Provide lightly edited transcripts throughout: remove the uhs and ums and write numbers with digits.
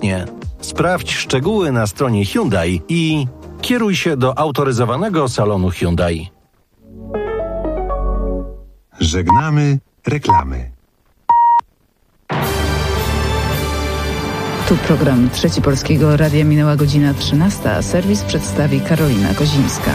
bezpiecznie. Sprawdź szczegóły na stronie Hyundai i kieruj się do autoryzowanego salonu Hyundai. Żegnamy reklamy. Tu program Trzeci Polskiego Radia, minęła godzina 13, a serwis przedstawi Karolina Kozińska.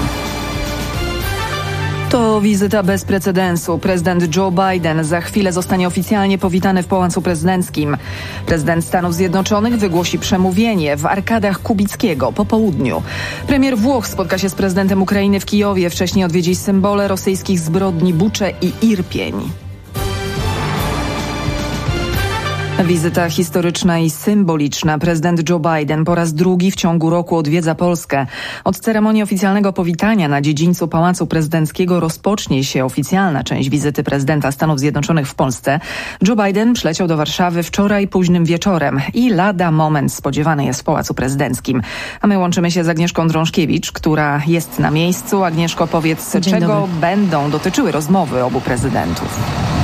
To wizyta bez precedensu. Prezydent Joe Biden za chwilę zostanie oficjalnie powitany w Pałacu Prezydenckim. Prezydent Stanów Zjednoczonych wygłosi przemówienie w arkadach Kubickiego po południu. Premier Włoch spotka się z prezydentem Ukrainy w Kijowie. Wcześniej odwiedzi symbole rosyjskich zbrodni Bucze i Irpień. Wizyta historyczna i symboliczna. Prezydent Joe Biden po raz drugi w ciągu roku odwiedza Polskę. Od ceremonii oficjalnego powitania na dziedzińcu Pałacu Prezydenckiego rozpocznie się oficjalna część wizyty prezydenta Stanów Zjednoczonych w Polsce. Joe Biden przyleciał do Warszawy wczoraj późnym wieczorem i lada moment spodziewany jest w Pałacu Prezydenckim. A my łączymy się z Agnieszką Drążkiewicz, która jest na miejscu. Agnieszko, powiedz, czego będą dotyczyły rozmowy obu prezydentów?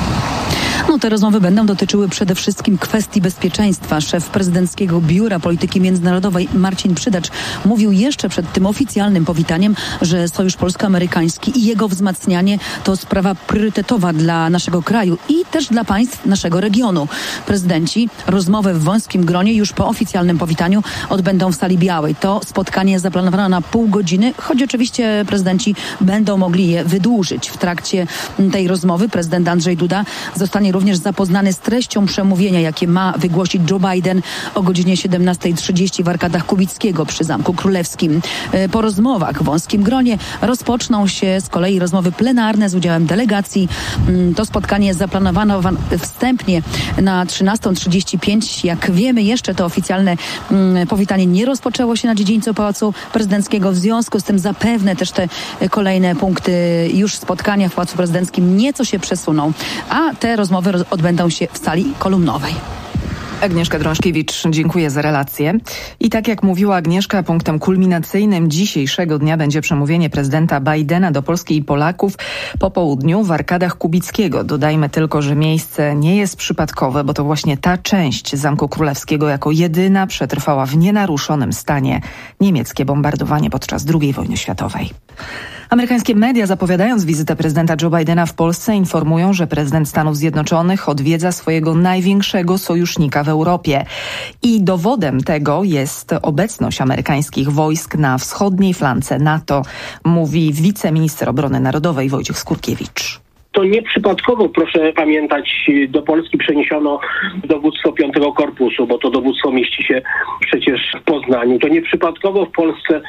Te rozmowy będą dotyczyły przede wszystkim kwestii bezpieczeństwa. Szef Prezydenckiego Biura Polityki Międzynarodowej Marcin Przydacz mówił jeszcze przed tym oficjalnym powitaniem, że Sojusz Polsko-Amerykański i jego wzmacnianie to sprawa priorytetowa dla naszego kraju i też dla państw naszego regionu. Prezydenci rozmowę w wąskim gronie już po oficjalnym powitaniu odbędą w Sali Białej. To spotkanie zaplanowano na pół godziny, choć oczywiście prezydenci będą mogli je wydłużyć. W trakcie tej rozmowy prezydent Andrzej Duda zostanie również zapoznany z treścią przemówienia, jakie ma wygłosić Joe Biden o godzinie 17:30 w arkadach Kubickiego przy Zamku Królewskim. Po rozmowach w wąskim gronie rozpoczną się z kolei rozmowy plenarne z udziałem delegacji. To spotkanie zaplanowano wstępnie na 13:35. Jak wiemy, jeszcze to oficjalne powitanie nie rozpoczęło się na dziedzińcu Pałacu Prezydenckiego. W związku z tym zapewne też te kolejne punkty już spotkania w Pałacu Prezydenckim nieco się przesuną, a te rozmowy odbędą się w sali kolumnowej. Agnieszka Drążkiewicz, dziękuję za relację. I tak jak mówiła Agnieszka, punktem kulminacyjnym dzisiejszego dnia będzie przemówienie prezydenta Bidena do Polski i Polaków po południu w arkadach Kubickiego. Dodajmy tylko, że miejsce nie jest przypadkowe, bo to właśnie ta część Zamku Królewskiego jako jedyna przetrwała w nienaruszonym stanie niemieckie bombardowanie podczas II wojny światowej. Amerykańskie media, zapowiadając wizytę prezydenta Joe Bidena w Polsce, informują, że prezydent Stanów Zjednoczonych odwiedza swojego największego sojusznika w Europie. I dowodem tego jest obecność amerykańskich wojsk na wschodniej flance NATO, mówi wiceminister obrony narodowej Wojciech Skurkiewicz. To nieprzypadkowo, proszę pamiętać, do Polski przeniesiono dowództwo 5 Korpusu, bo to dowództwo mieści się przecież w Poznaniu. To nieprzypadkowo w Polsce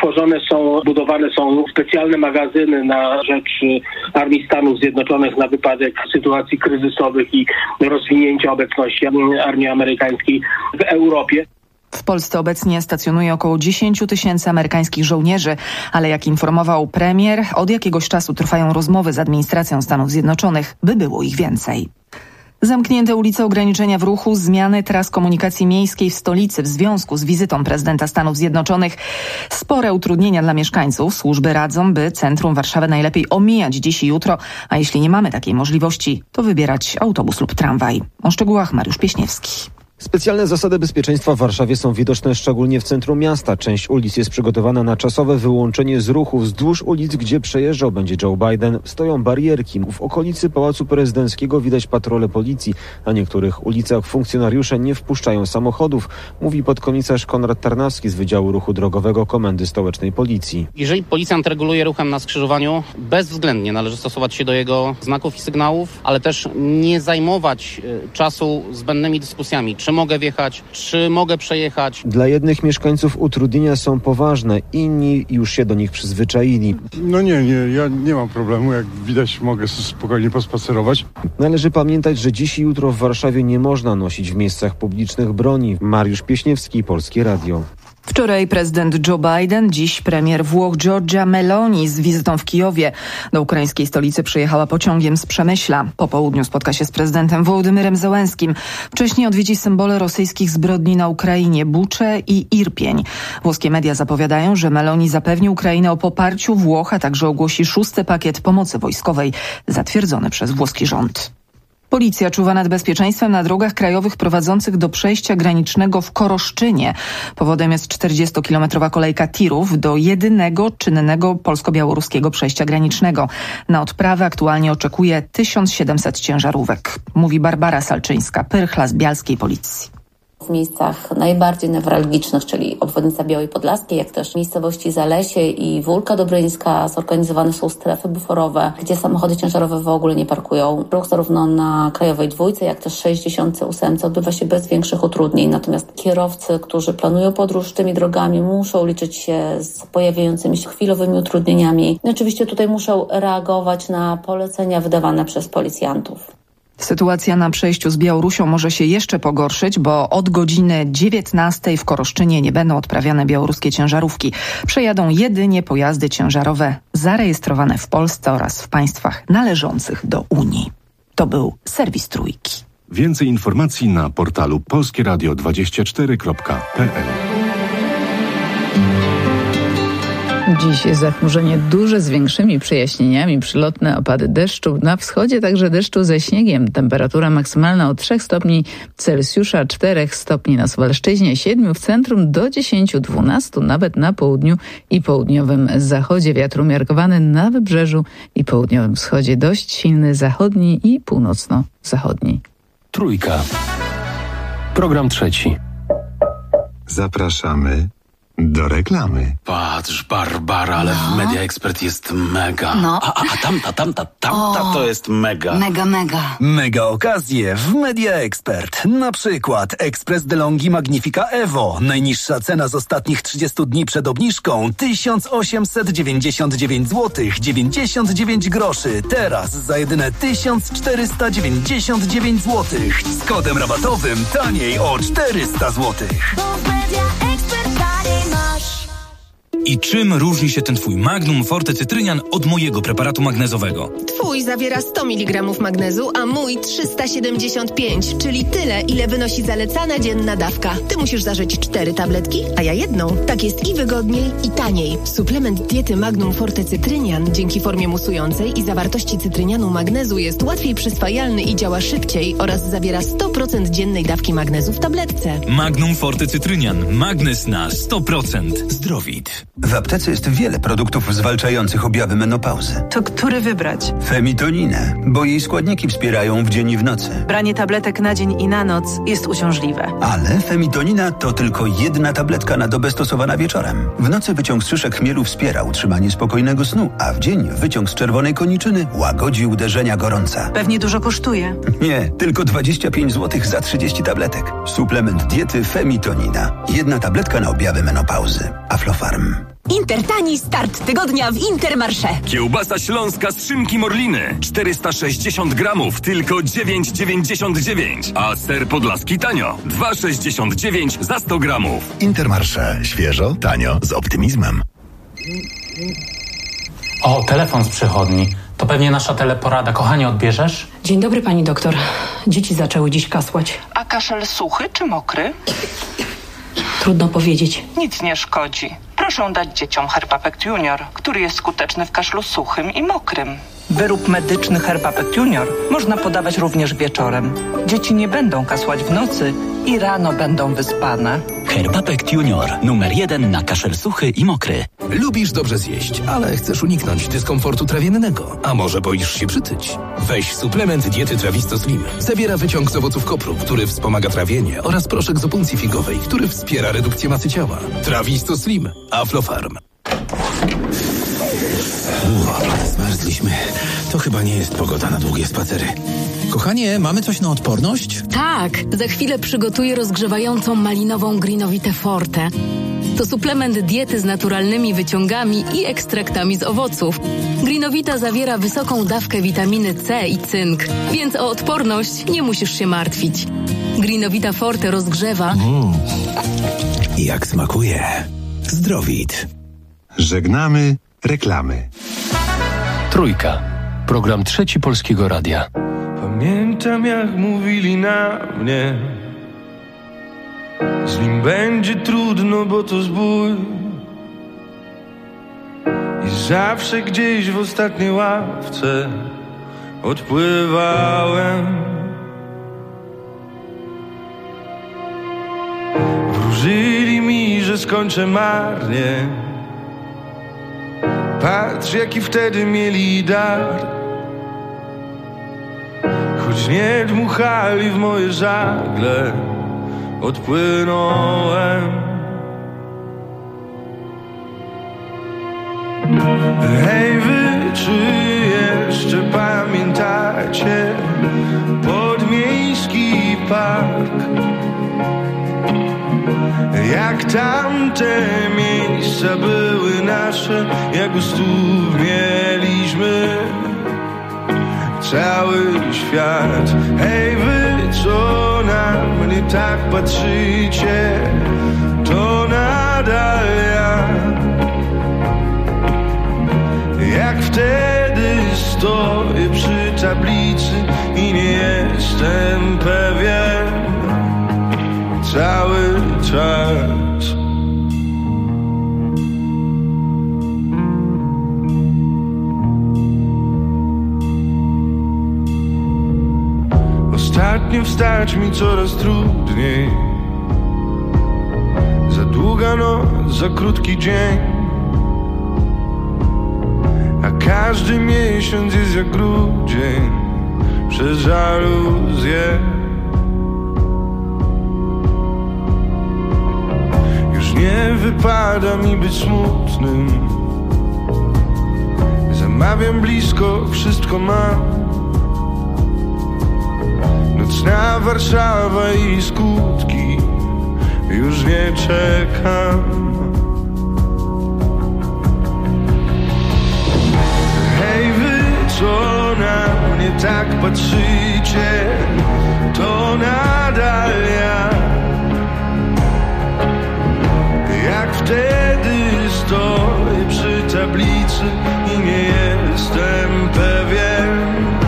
budowane są specjalne magazyny na rzecz Armii Stanów Zjednoczonych na wypadek sytuacji kryzysowych i rozwinięcia obecności armii amerykańskiej w Europie. W Polsce obecnie stacjonuje około 10 000 amerykańskich żołnierzy, ale jak informował premier, od jakiegoś czasu trwają rozmowy z administracją Stanów Zjednoczonych, by było ich więcej. Zamknięte ulice, ograniczenia w ruchu, zmiany tras komunikacji miejskiej w stolicy w związku z wizytą prezydenta Stanów Zjednoczonych. Spore utrudnienia dla mieszkańców. Służby radzą, by centrum Warszawy najlepiej omijać dziś i jutro, a jeśli nie mamy takiej możliwości, to wybierać autobus lub tramwaj. O szczegółach Mariusz Pieśniewski. Specjalne zasady bezpieczeństwa w Warszawie są widoczne szczególnie w centrum miasta. Część ulic jest przygotowana na czasowe wyłączenie z ruchu. Wzdłuż ulic, gdzie przejeżdżał będzie Joe Biden, stoją barierki. W okolicy Pałacu Prezydenckiego widać patrole policji. Na niektórych ulicach funkcjonariusze nie wpuszczają samochodów, mówi podkomisarz Konrad Tarnawski z Wydziału Ruchu Drogowego Komendy Stołecznej Policji. Jeżeli policjant reguluje ruchem na skrzyżowaniu, bezwzględnie należy stosować się do jego znaków i sygnałów, ale też nie zajmować czasu zbędnymi dyskusjami. Czy mogę wjechać, czy mogę przejechać. Dla jednych mieszkańców utrudnienia są poważne, inni już się do nich przyzwyczaili. Ja nie mam problemu, jak widać mogę spokojnie pospacerować. Należy pamiętać, że dziś i jutro w Warszawie nie można nosić w miejscach publicznych broni. Mariusz Pieśniewski, Polskie Radio. Wczoraj prezydent Joe Biden, dziś premier Włoch Giorgia Meloni z wizytą w Kijowie. Do ukraińskiej stolicy przyjechała pociągiem z Przemyśla. Po południu spotka się z prezydentem Wołodymyrem Zełenskim. Wcześniej odwiedzi symbole rosyjskich zbrodni na Ukrainie, Bucze i Irpień. Włoskie media zapowiadają, że Meloni zapewni Ukrainę o poparciu Włoch, a także ogłosi 6. pakiet pomocy wojskowej zatwierdzony przez włoski rząd. Policja czuwa nad bezpieczeństwem na drogach krajowych prowadzących do przejścia granicznego w Koroszczynie. Powodem jest 40-kilometrowa kolejka tirów do jedynego czynnego polsko-białoruskiego przejścia granicznego. Na odprawę aktualnie oczekuje 1700 ciężarówek, mówi Barbara Salczyńska-Pyrchla z bialskiej policji. W miejscach najbardziej newralgicznych, czyli obwodnica Białej Podlaskiej, jak też miejscowości Zalesie i Wólka Dobryńska, zorganizowane są strefy buforowe, gdzie samochody ciężarowe w ogóle nie parkują. Ruch zarówno na Krajowej Dwójce, jak też 68 odbywa się bez większych utrudnień. Natomiast kierowcy, którzy planują podróż tymi drogami, muszą liczyć się z pojawiającymi się chwilowymi utrudnieniami. I oczywiście tutaj muszą reagować na polecenia wydawane przez policjantów. Sytuacja na przejściu z Białorusią może się jeszcze pogorszyć, bo od godziny 19 w Koroszczynie nie będą odprawiane białoruskie ciężarówki. Przejadą jedynie pojazdy ciężarowe zarejestrowane w Polsce oraz w państwach należących do Unii. To był serwis Trójki. Więcej informacji na portalu polskieradio24.pl. Dziś zachmurzenie duże z większymi przejaśnieniami, przylotne opady deszczu. Na wschodzie także deszczu ze śniegiem. Temperatura maksymalna od 3 stopni Celsjusza, 4 stopni na Suwalszczyźnie, 7 w centrum do 10-12 nawet na południu i południowym zachodzie. Wiatr umiarkowany na wybrzeżu i południowym wschodzie, dość silny zachodni i północno-zachodni. Trójka. Program trzeci. Zapraszamy do reklamy. Patrz, Barbara, ale w Media Expert jest mega. No. A tamta to jest mega. Mega. Mega okazje w Media Expert. Na przykład Express DeLonghi Magnifica Evo. Najniższa cena z ostatnich 30 dni przed obniżką 1899 zł 99 groszy. Teraz za jedyne 1499 zł. Z kodem rabatowym taniej o 400 zł. I czym różni się ten twój Magnum Forte Cytrynian od mojego preparatu magnezowego? Twój zawiera 100 mg magnezu, a mój 375, czyli tyle, ile wynosi zalecana dzienna dawka. Ty musisz zażyć 4 tabletki, a ja jedną. Tak jest i wygodniej, i taniej. Suplement diety Magnum Forte Cytrynian dzięki formie musującej i zawartości cytrynianu magnezu jest łatwiej przyswajalny i działa szybciej oraz zawiera 100% dziennej dawki magnezu w tabletce. Magnum Forte Cytrynian. Magnes na 100%. Zdrowit. W aptece jest wiele produktów zwalczających objawy menopauzy. To który wybrać? Femitoninę, bo jej składniki wspierają w dzień i w nocy. Branie tabletek na dzień i na noc jest uciążliwe. Ale femitonina to tylko jedna tabletka na dobę stosowana wieczorem. W nocy wyciąg z szyszek chmielu wspiera utrzymanie spokojnego snu, a w dzień wyciąg z czerwonej koniczyny łagodzi uderzenia gorąca. Pewnie dużo kosztuje. Nie, tylko 25 zł za 30 tabletek. Suplement diety Femitonina. Jedna tabletka na objawy menopauzy. Aflofarm. Intertani start tygodnia w Intermarché. Kiełbasa śląska z szynki Morliny 460 gramów, tylko 9,99. A ser podlaski tanio 2,69 za 100 gramów. Intermarché. Świeżo, tanio, z optymizmem. O, telefon z przychodni. To pewnie nasza teleporada. Kochanie, odbierzesz? Dzień dobry, pani doktor. Dzieci zaczęły dziś kasłać. A kaszel suchy czy mokry? Trudno powiedzieć. Nic nie szkodzi. Proszę dać dzieciom Herbapect Junior, który jest skuteczny w kaszlu suchym i mokrym. Wyrób medyczny Herbapect Junior można podawać również wieczorem. Dzieci nie będą kasłać w nocy i rano będą wyspane. Herbapect Junior, numer 1 na kaszel suchy i mokry. Lubisz dobrze zjeść, ale chcesz uniknąć dyskomfortu trawiennego. A może boisz się przytyć? Weź suplement diety Trawisto Slim. Zawiera wyciąg z owoców kopru, który wspomaga trawienie, oraz proszek z opuncji figowej, który wspiera redukcję masy ciała. Trawisto Slim. Aflofarm. Zmarzliśmy. To chyba nie jest pogoda na długie spacery. Kochanie, mamy coś na odporność? Tak, za chwilę przygotuję rozgrzewającą malinową Greenowitę Forte. To suplement diety z naturalnymi wyciągami i ekstraktami z owoców. Greenowita zawiera wysoką dawkę witaminy C i cynk, więc o odporność nie musisz się martwić. Greenowita Forte rozgrzewa. Jak smakuje. Zdrowit. Żegnamy reklamy. Trójka. Program trzeci Polskiego Radia. Pamiętam, jak mówili na mnie, z nim będzie trudno, bo to zbój. I zawsze gdzieś w ostatniej ławce odpływałem że skończę marnie. Patrz, jaki wtedy mieli dar. Choć nie dmuchali w moje żagle, odpłynąłem. Hej wy, czy jeszcze pamiętacie podmiejski park? Jak tamte miejsca były nasze, jak gustów mieliśmy cały świat. Hej wy, co na mnie tak patrzycie, to nadal ja. Jak wtedy stoję przy tablicy i nie jestem pewien cały czas. Ostatnio wstać mi coraz trudniej. Za długa noc, za krótki dzień. A każdy miesiąc jest jak grudzień przez żaluzję. Już nie wypada mi być smutnym. Zamawiam blisko, wszystko mam. Nocna Warszawa i skutki, już nie czekam. Hej wy, co na mnie tak patrzycie, to nadal ja. Jak wtedy stoję przy tablicy i nie jestem pewien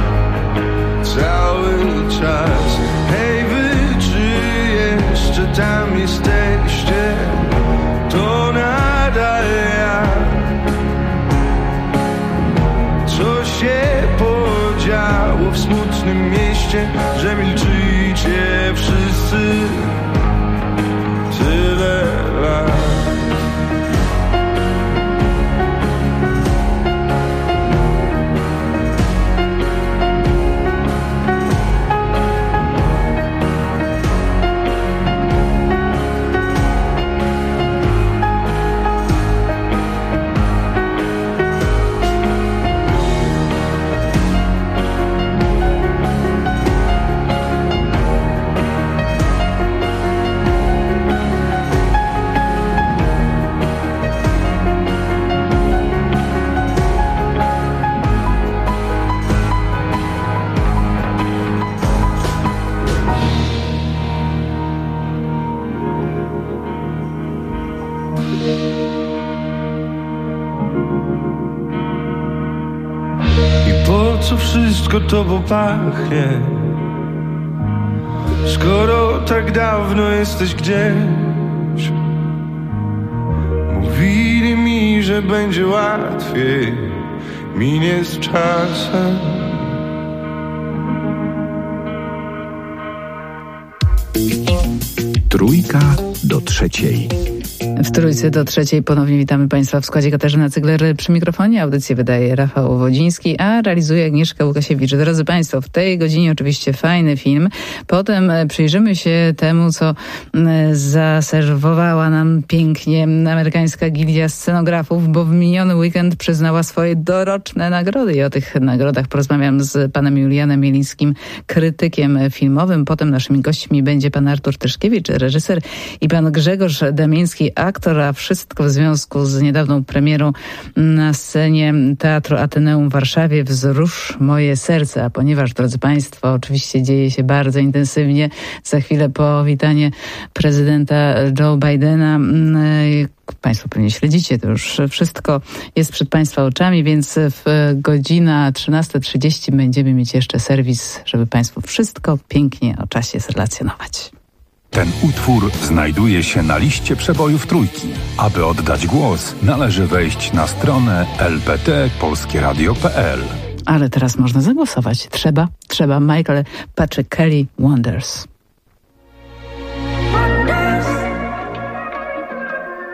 cały czas. Hej wy, czy jeszcze tam jesteście, to nadal ja. Co się podziało w smutnym mieście, że milczycie wszyscy tyle lat. Co wszystko tobą pachnie, skoro tak dawno jesteś gdzieś? Mówili mi, że będzie łatwiej, minie z czasem. Trójka do trzeciej. W Trójce do trzeciej ponownie witamy Państwa w składzie. Katarzyna Cygler przy mikrofonie. Audycję wydaje Rafał Wodziński, a realizuje Agnieszka Łukasiewicz. Drodzy Państwo, w tej godzinie oczywiście fajny film. Potem przyjrzymy się temu, co zaserwowała nam pięknie amerykańska gildia scenografów, bo w miniony weekend przyznała swoje doroczne nagrody i o tych nagrodach porozmawiam z panem Julianem Mielińskim, krytykiem filmowym. Potem naszymi gośćmi będzie pan Artur Tyszkiewicz, reżyser, i pan Grzegorz Damiński, aktor, a wszystko w związku z niedawną premierą na scenie Teatru Ateneum w Warszawie Wzrusz moje serce. A ponieważ, drodzy Państwo, oczywiście dzieje się bardzo intensywnie, za chwilę powitanie prezydenta Joe Bidena. Państwo pewnie śledzicie, to już wszystko jest przed Państwa oczami, więc w godzina 13:30 będziemy mieć jeszcze serwis, żeby Państwu wszystko pięknie o czasie zrelacjonować. Ten utwór znajduje się na liście przebojów Trójki. Aby oddać głos, należy wejść na stronę lpt.polskieradio.pl. Ale teraz można zagłosować. Trzeba. Michael Patrick Kelly, Wonders.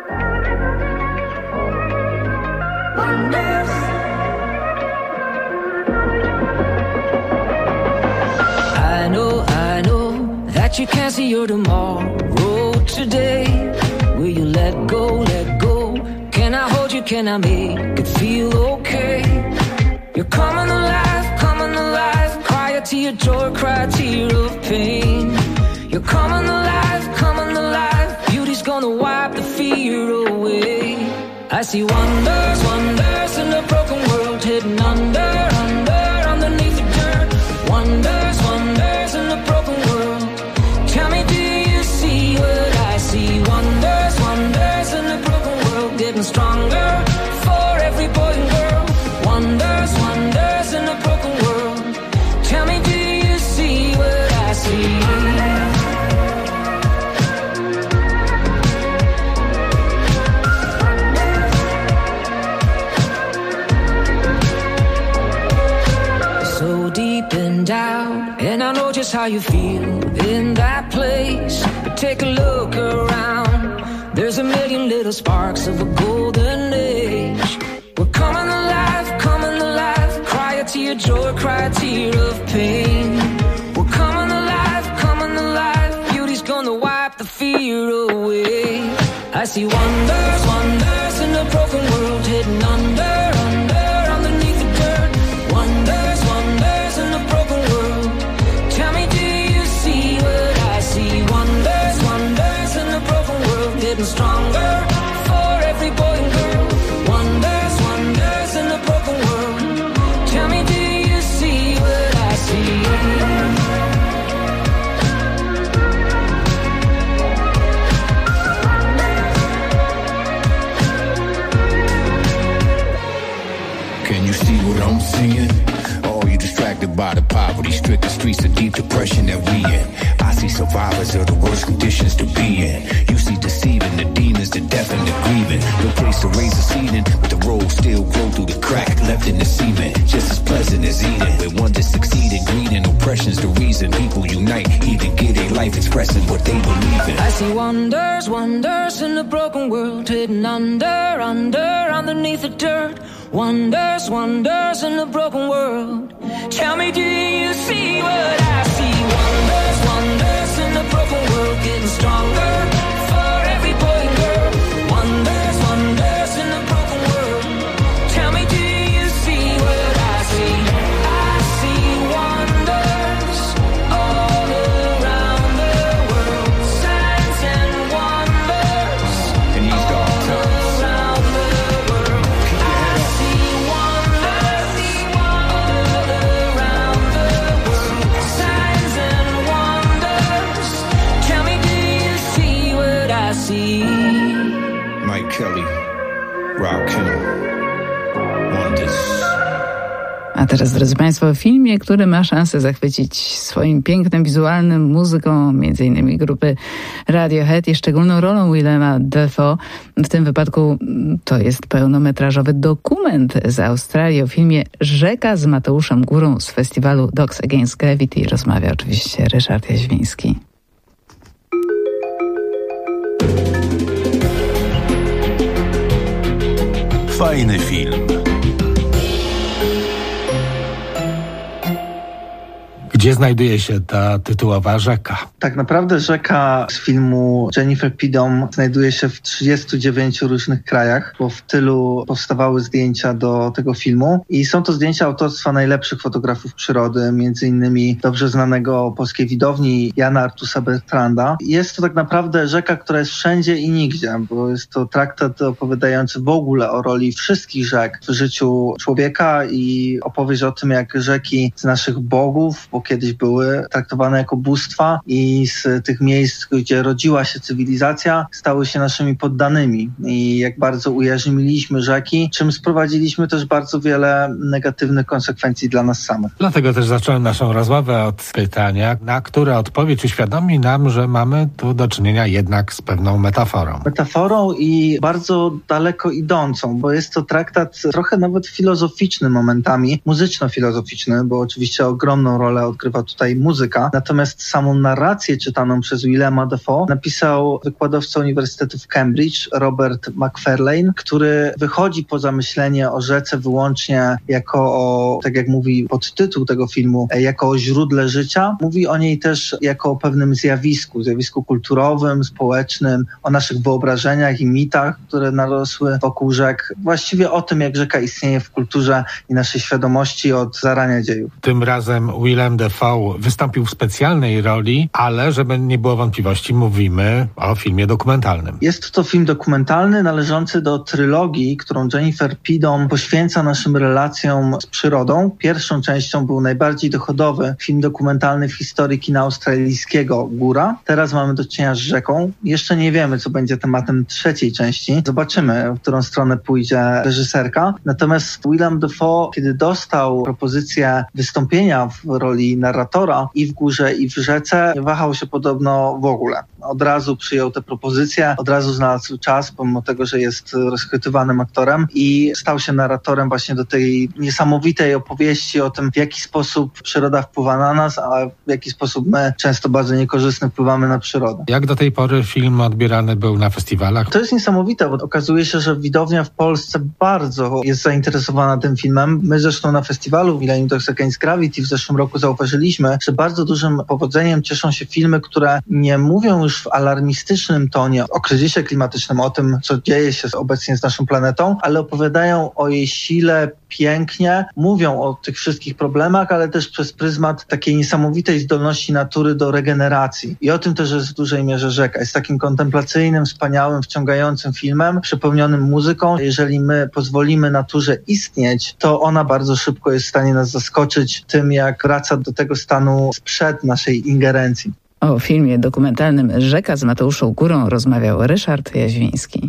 you can't see your tomorrow today. Will you let go, let go? Can I hold you, can I make it feel okay? You're coming alive, cry a tear of joy, cry a tear of pain. You're coming alive, beauty's gonna wipe the fear away. I see wonders, wonders in a broken world, hidden under, underneath the dirt. Wonders, wonders in a broken world. Tell me, do you see what I see? Wonders, wonders in a broken world, getting stronger for every boy and girl. Wonders, wonders in a broken world. Tell me, do you see what I see? So deep and out, and I know just how you feel in that place. But take a look around, there's a million little sparks of a golden age. We're coming alive, cry a tear of joy, cry a tear of pain. We're coming alive, beauty's gonna wipe the fear away. I see wonders, wonders in a broken world, hidden under, underneath the dirt. Wonders, wonders in a broken world. Tell me, do you see what I see? Wonders, wonders in a broken world, getting stronger for every boy and girl. Wonders, wonders in a broken world. Tell me, do you see what I see? Can you see what I'm seeing? Or you distracted by the poverty-stricken streets of deep depression that we in? I see survivors of the worst conditions to be in. You see deceiving the demons, the deaf and the grieving. No place to raise a seeding, but the road still grow through the crack left in the cement. Just as pleasant as eating. Where one to succeed in greed and oppression's the reason people unite, even get a life expressing what they believe in. I see wonders, wonders in a broken world, hidden under, underneath the dirt. Wonders, wonders in a broken world. Tell me, do you see what I see? Wonders, wonders in a broken world, getting stronger for every boy and girl. Wonders, wonders in a broken world. Tell me, do you see what I see? I see wonders all around the world. Signs and wonders in these dark times. Mike Kelly, Rakim, Wonders. A teraz, drodzy Państwo, o filmie, który ma szansę zachwycić swoim pięknem wizualnym, muzyką, m.in. grupy Radiohead i szczególną rolą Willema Dafoe. W tym wypadku to jest pełnometrażowy dokument z Australii o filmie Rzeka z Mateuszem Górą z festiwalu Dogs Against Gravity. Rozmawia oczywiście Ryszard Jaźwiński. Fajny film. Gdzie znajduje się ta tytułowa rzeka? Tak naprawdę rzeka z filmu Jennifer Pidom znajduje się w 39 różnych krajach, bo w tylu powstawały zdjęcia do tego filmu i są to zdjęcia autorstwa najlepszych fotografów przyrody, między innymi dobrze znanego polskiej widowni Jana Artusa Bertranda. Jest to tak naprawdę rzeka, która jest wszędzie i nigdzie, bo jest to traktat opowiadający w ogóle o roli wszystkich rzek w życiu człowieka i opowieść o tym, jak rzeki z naszych bogów, bo kiedyś były traktowane jako bóstwa i z tych miejsc, gdzie rodziła się cywilizacja, stały się naszymi poddanymi i jak bardzo ujarzmiliśmy rzeki, czym sprowadziliśmy też bardzo wiele negatywnych konsekwencji dla nas samych. Dlatego też zacząłem naszą rozmowę od pytania, na które odpowiedź uświadomi nam, że mamy tu do czynienia jednak z pewną metaforą. Metaforą i bardzo daleko idącą, bo jest to traktat trochę nawet filozoficzny momentami, muzyczno-filozoficzny, bo oczywiście ogromną rolę odgrywa odgrywa tutaj muzyka. Natomiast samą narrację czytaną przez Willema Dafoe napisał wykładowca Uniwersytetu w Cambridge, Robert Macfarlane, który wychodzi poza myślenie o rzece wyłącznie jako o, tak jak mówi podtytuł tego filmu, jako o źródle życia. Mówi o niej też jako o pewnym zjawisku kulturowym, społecznym, o naszych wyobrażeniach i mitach, które narosły wokół rzek. Właściwie o tym, jak rzeka istnieje w kulturze i naszej świadomości od zarania dziejów. Tym razem Willem Dafoe wystąpił w specjalnej roli, ale żeby nie było wątpliwości, mówimy o filmie dokumentalnym. Jest to film dokumentalny należący do trylogii, którą Jennifer Pidom poświęca naszym relacjom z przyrodą. Pierwszą częścią był najbardziej dochodowy film dokumentalny w historii kina australijskiego Góra. Teraz mamy do czynienia z rzeką. Jeszcze nie wiemy, co będzie tematem trzeciej części. Zobaczymy, w którą stronę pójdzie reżyserka. Natomiast Willem Dafoe, kiedy dostał propozycję wystąpienia w roli narratora i w Górze, i w rzece, nie wahał się podobno w ogóle. Od razu przyjął tę propozycję, od razu znalazł czas, pomimo tego, że jest rozchwytywanym aktorem, i stał się narratorem właśnie do tej niesamowitej opowieści o tym, w jaki sposób przyroda wpływa na nas, a w jaki sposób my często bardzo niekorzystnie wpływamy na przyrodę. Jak do tej pory film odbierany był na festiwalach? To jest niesamowite, bo okazuje się, że widownia w Polsce bardzo jest zainteresowana tym filmem. My zresztą na festiwalu Millennium Talks Against Gravity w zeszłym roku zauważyliśmy, że bardzo dużym powodzeniem cieszą się filmy, które nie mówią już w alarmistycznym tonie o kryzysie klimatycznym, o tym, co dzieje się obecnie z naszą planetą, ale opowiadają o jej sile pięknie, mówią o tych wszystkich problemach, ale też przez pryzmat takiej niesamowitej zdolności natury do regeneracji. I o tym też jest w dużej mierze rzeka. Jest takim kontemplacyjnym, wspaniałym, wciągającym filmem, przepełnionym muzyką. Jeżeli my pozwolimy naturze istnieć, to ona bardzo szybko jest w stanie nas zaskoczyć tym, jak wraca do tego stanu sprzed naszej ingerencji. O filmie dokumentalnym Rzeka z Mateuszą Górą rozmawiał Ryszard Jaźwiński.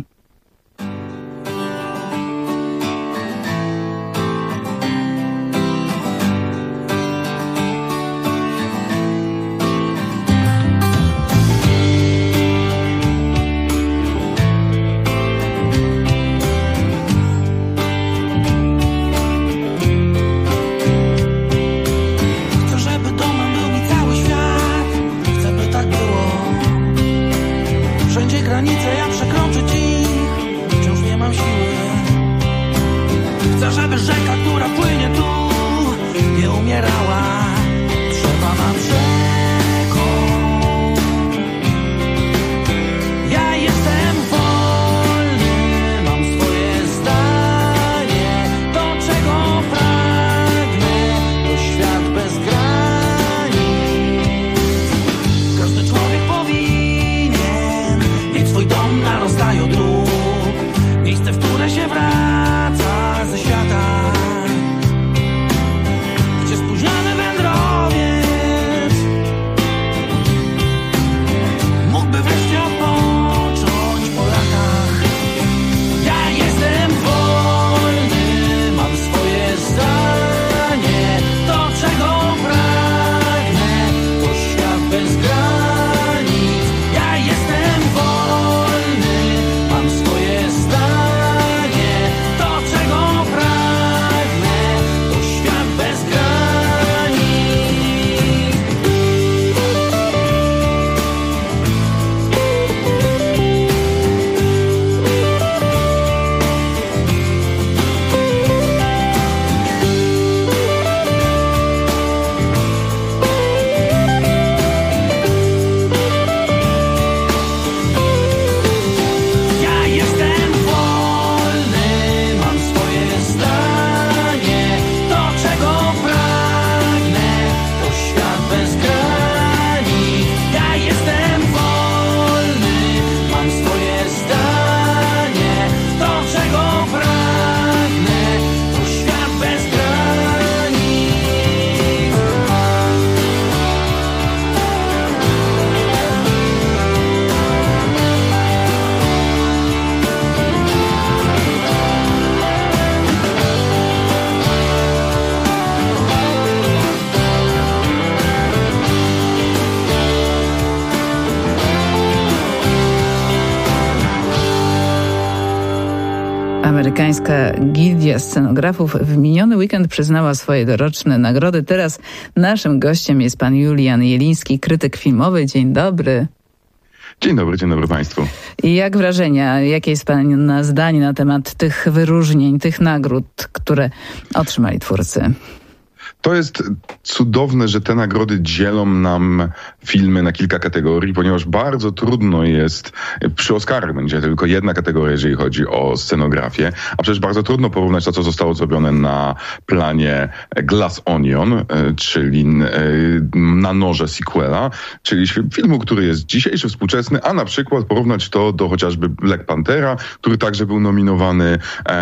Amerykańska Gildia Scenografów w miniony weekend przyznała swoje doroczne nagrody. Teraz naszym gościem jest pan Julian Jeliński, krytyk filmowy. Dzień dobry. Dzień dobry Państwu. I jak wrażenia? Jakie jest Pana zdanie na temat tych wyróżnień, tych nagród, które otrzymali twórcy? To jest cudowne, że te nagrody dzielą nam filmy na kilka kategorii, ponieważ bardzo trudno jest, przy Oscarach będzie tylko jedna kategoria, jeżeli chodzi o scenografię, a przecież bardzo trudno porównać to, co zostało zrobione na planie Glass Onion, czyli na noże sequela, czyli filmu, który jest dzisiejszy, współczesny, a na przykład porównać to do chociażby Black Panthera, który także był nominowany,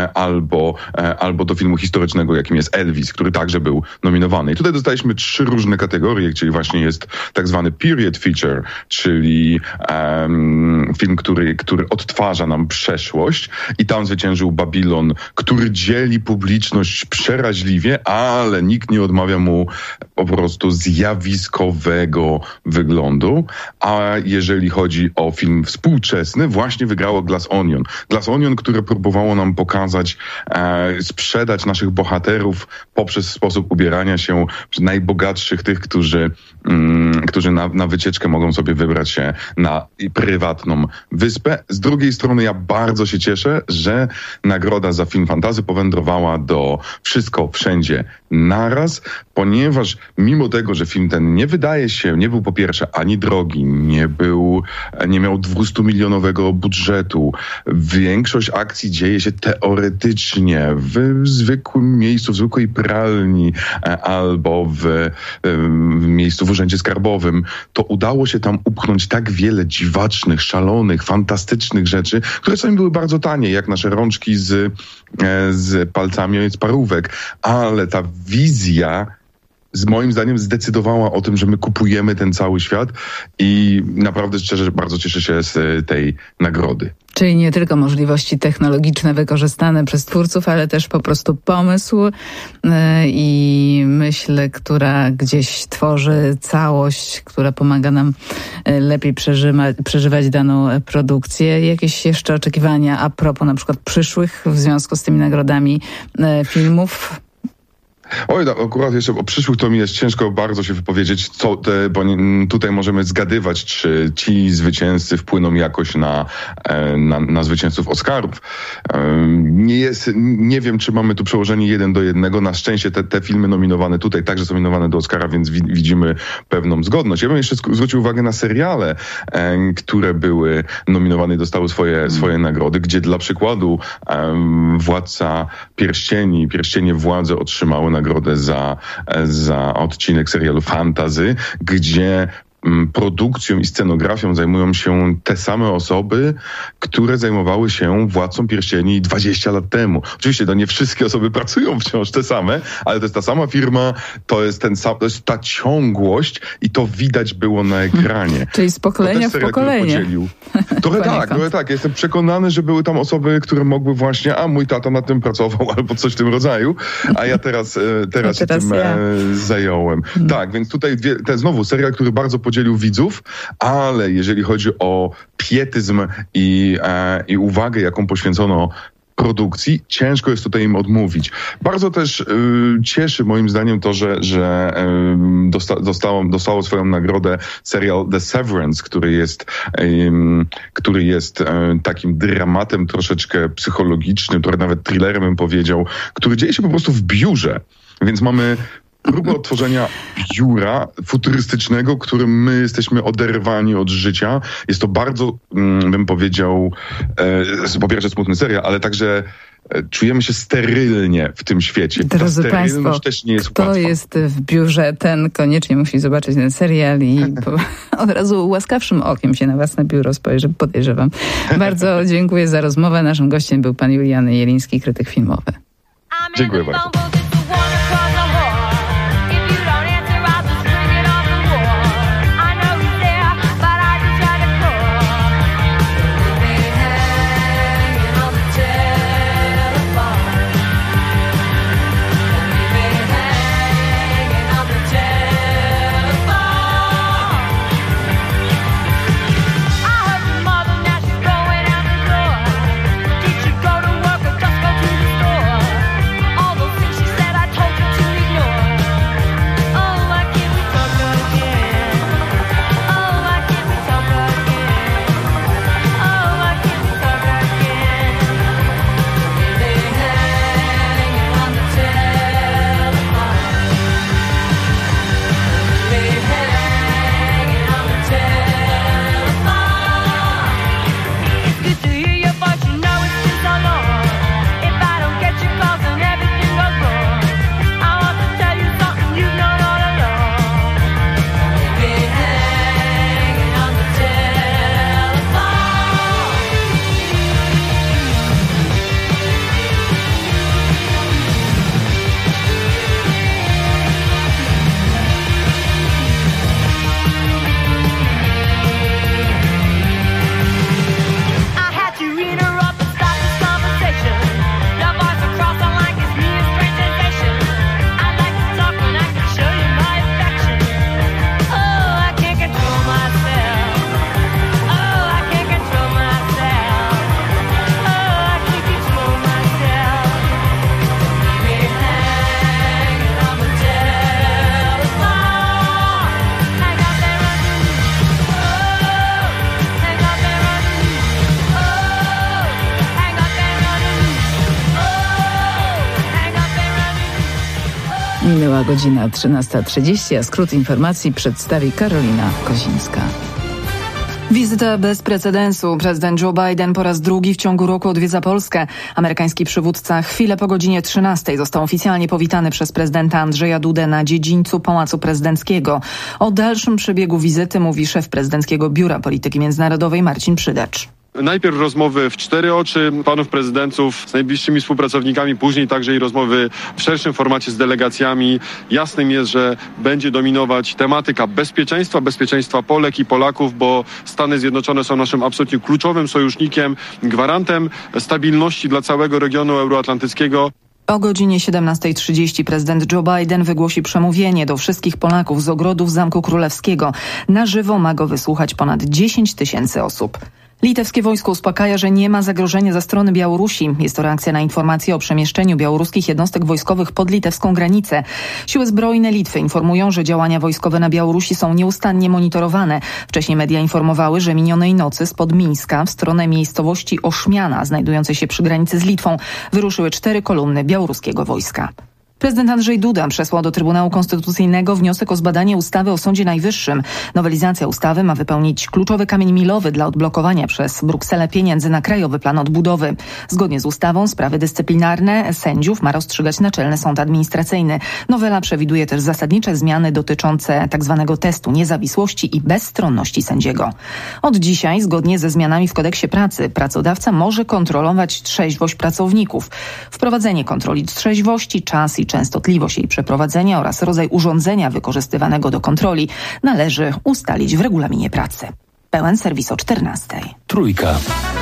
albo do filmu historycznego, jakim jest Elvis, który także był nominowany. I tutaj dostaliśmy 3 różne kategorie, czyli właśnie jest tak zwany period feature, czyli film, który odtwarza nam przeszłość, i tam zwyciężył Babylon, który dzieli publiczność przeraźliwie, ale nikt nie odmawia mu po prostu zjawiskowego wyglądu. A jeżeli chodzi o film współczesny, właśnie wygrało Glass Onion. Glass Onion, które próbowało nam pokazać, sprzedać naszych bohaterów poprzez sposób ubierania się najbogatszych, tych, którzy na wycieczkę mogą sobie wybrać się na prywatną wyspę. Z drugiej strony ja bardzo się cieszę, że nagroda za film fantasy powędrowała do Wszystko Wszędzie Naraz, ponieważ mimo tego, że film ten nie był po pierwsze ani drogi, nie miał 200-milionowego budżetu, większość akcji dzieje się teoretycznie w zwykłym miejscu, w zwykłej pralni albo w miejscu w urzędzie skarbowym, to udało się tam upchnąć tak wiele dziwacznych, szalonych, fantastycznych rzeczy, które czasami były bardzo tanie, jak nasze rączki z palcami z parówek, ale ta wizja moim zdaniem zdecydowała o tym, że my kupujemy ten cały świat, i naprawdę szczerze bardzo cieszę się z tej nagrody. Czyli nie tylko możliwości technologiczne wykorzystane przez twórców, ale też po prostu pomysł i myśl, która gdzieś tworzy całość, która pomaga nam lepiej przeżywać daną produkcję. Jakieś jeszcze oczekiwania a propos na przykład przyszłych w związku z tymi nagrodami filmów? Oj, akurat jeszcze o przyszłych to mi jest ciężko bardzo się wypowiedzieć, bo tutaj możemy zgadywać, czy ci zwycięzcy wpłyną jakoś na zwycięzców Oscarów. Nie wiem, czy mamy tu przełożenie 1:1. Na szczęście te filmy nominowane tutaj także są nominowane do Oscara, więc widzimy pewną zgodność. Ja bym jeszcze zwrócił uwagę na seriale, które były nominowane i dostały swoje nagrody, gdzie dla przykładu Władca Pierścieni, Pierścienie Władzy otrzymały nagrodę za odcinek serialu Fantasy, gdzie produkcją i scenografią zajmują się te same osoby, które zajmowały się Władcą Pierścieni 20 lat temu. Oczywiście nie wszystkie osoby pracują wciąż te same, ale to jest ta sama firma, to jest ta ciągłość i to widać było na ekranie. Czyli z pokolenia w pokolenie. Trochę tak. Jestem przekonany, że były tam osoby, które mogły właśnie, mój tata nad tym pracował albo coś w tym rodzaju, a ja teraz się tym zająłem. Tak, więc tutaj znowu serial, który bardzo podzielił widzów, ale jeżeli chodzi o pietyzm i uwagę, jaką poświęcono produkcji, ciężko jest tutaj im odmówić. Bardzo też cieszy moim zdaniem to, że dostało swoją nagrodę serial The Severance, który jest takim dramatem troszeczkę psychologicznym, trochę nawet thrillerem bym powiedział, który dzieje się po prostu w biurze. Więc mamy próbę odtworzenia biura futurystycznego, którym my jesteśmy oderwani od życia. Jest to bardzo, bym powiedział, po pierwsze smutny serial, ale także czujemy się sterylnie w tym świecie. Drodzy Państwo, też nie jest kto łatwa. jest w biurze, ten koniecznie musi zobaczyć ten serial i od razu łaskawszym okiem się na własne biuro spojrzy, podejrzewam. Bardzo dziękuję za rozmowę. Naszym gościem był pan Julian Jeliński, krytyk filmowy. Dziękuję bardzo. Just go Minęła godzina 13:30, a skrót informacji przedstawi Karolina Kozińska. Wizyta bez precedensu. Prezydent Joe Biden po raz drugi w ciągu roku odwiedza Polskę. Amerykański przywódca chwilę po godzinie 13 został oficjalnie powitany przez prezydenta Andrzeja Dudę na dziedzińcu Pałacu Prezydenckiego. O dalszym przebiegu wizyty mówi szef Prezydenckiego Biura Polityki Międzynarodowej Marcin Przydacz. Najpierw rozmowy w 4 oczy panów prezydentów z najbliższymi współpracownikami, później także i rozmowy w szerszym formacie z delegacjami. Jasnym jest, że będzie dominować tematyka bezpieczeństwa Polek i Polaków, bo Stany Zjednoczone są naszym absolutnie kluczowym sojusznikiem, gwarantem stabilności dla całego regionu euroatlantyckiego. O godzinie 17:30 prezydent Joe Biden wygłosi przemówienie do wszystkich Polaków z ogrodów Zamku Królewskiego. Na żywo ma go wysłuchać ponad 10 000 osób. Litewskie wojsko uspokaja, że nie ma zagrożenia ze strony Białorusi. Jest to reakcja na informacje o przemieszczeniu białoruskich jednostek wojskowych pod litewską granicę. Siły zbrojne Litwy informują, że działania wojskowe na Białorusi są nieustannie monitorowane. Wcześniej media informowały, że minionej nocy spod Mińska w stronę miejscowości Oszmiana, znajdującej się przy granicy z Litwą, wyruszyły 4 kolumny białoruskiego wojska. Prezydent Andrzej Duda przesłał do Trybunału Konstytucyjnego wniosek o zbadanie ustawy o Sądzie Najwyższym. Nowelizacja ustawy ma wypełnić kluczowy kamień milowy dla odblokowania przez Brukselę pieniędzy na Krajowy Plan Odbudowy. Zgodnie z ustawą sprawy dyscyplinarne sędziów ma rozstrzygać Naczelny Sąd Administracyjny. Nowela przewiduje też zasadnicze zmiany dotyczące tzw. testu niezawisłości i bezstronności sędziego. Od dzisiaj, zgodnie ze zmianami w kodeksie pracy, pracodawca może kontrolować trzeźwość pracowników. Wprowadzenie kontroli trzeźwości, czas i częstotliwość jej przeprowadzenia oraz rodzaj urządzenia wykorzystywanego do kontroli należy ustalić w regulaminie pracy. Pełen serwis o 14:00. Trójka.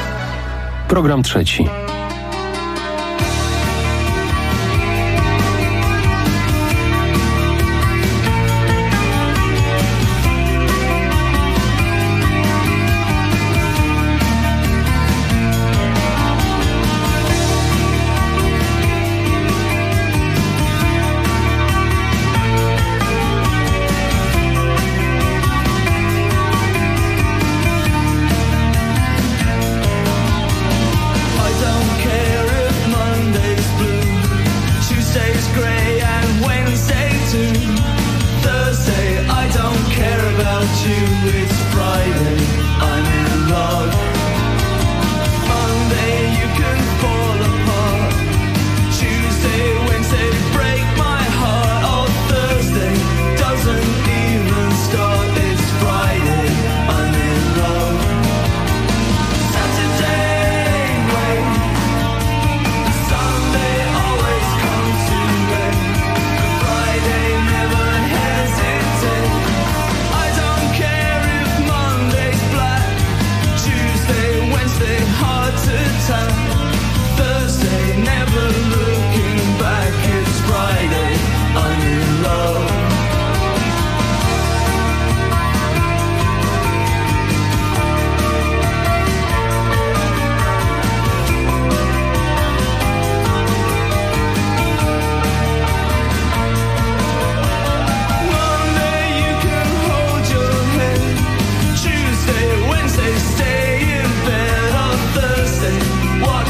Program trzeci. Wednesday, stay in bed on Thursday.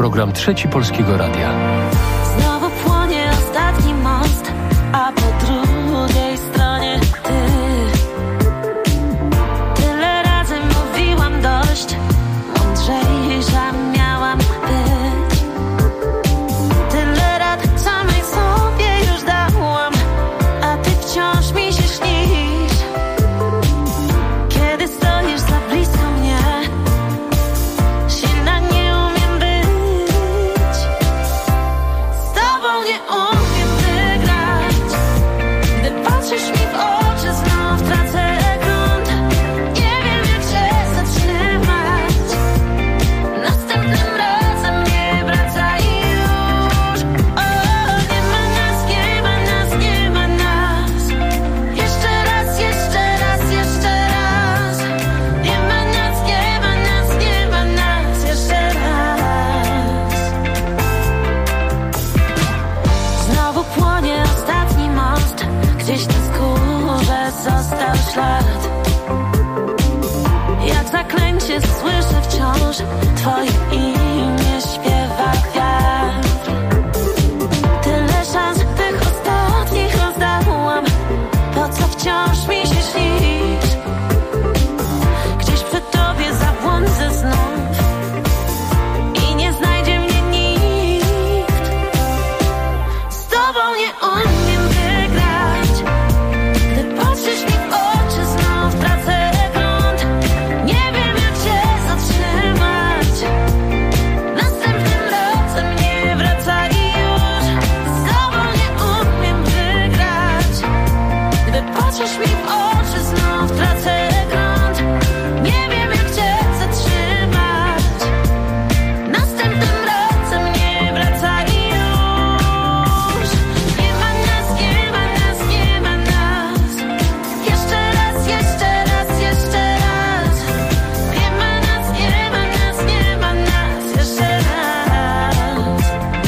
program Trzeci Polskiego Radia. Znowu płonie ostatni most, a po drugiej stronie ty. Tyle razy mówiłam dość, mądrzejsza miałam być. Tyle rad samej sobie już dałam, a ty wciąż mi się śnisz. Kiedy stoisz za blisko mnie, silna nie umiem być. Z tobą nie umiem wygrać. Gdy patrzysz mi w oczy, znów tracę grunt. Nie wiem jak się zatrzymać. Następnym razem nie wracaj już. O, nie ma nas, nie ma nas, nie ma nas. Jeszcze raz, jeszcze raz, jeszcze raz. Nie ma nas, nie ma nas, nie ma nas. Jeszcze raz. Znowu płonie ostatni most. Gdzieś na skórze został ślad. Jak zaklęcie słyszę wciąż twoje imię śpiewa wiatr. Tyle szans tych ostatnich rozdałam. Po co wciąż mi się śnisz? Gdzieś przy tobie zabłądzę znów i nie znajdzie mnie nikt. Z tobą nie umiem wygrać. Gdy patrzysz mi w oczy, znów tracę grunt. Nie wiem jak się zatrzymać. Następnym razem nie wracaj już. Z tobą nie umiem wygrać. Gdy patrzysz mi w oczy, znów tracę grunt. Nie wiem jak cię zatrzymać. Następnym razem nie wracaj już. Nie ma nas, nie ma nas, nie ma nas. Jeszcze raz, jeszcze raz, jeszcze raz. Nie ma nas, nie ma nas, nie ma nas. Jeszcze raz.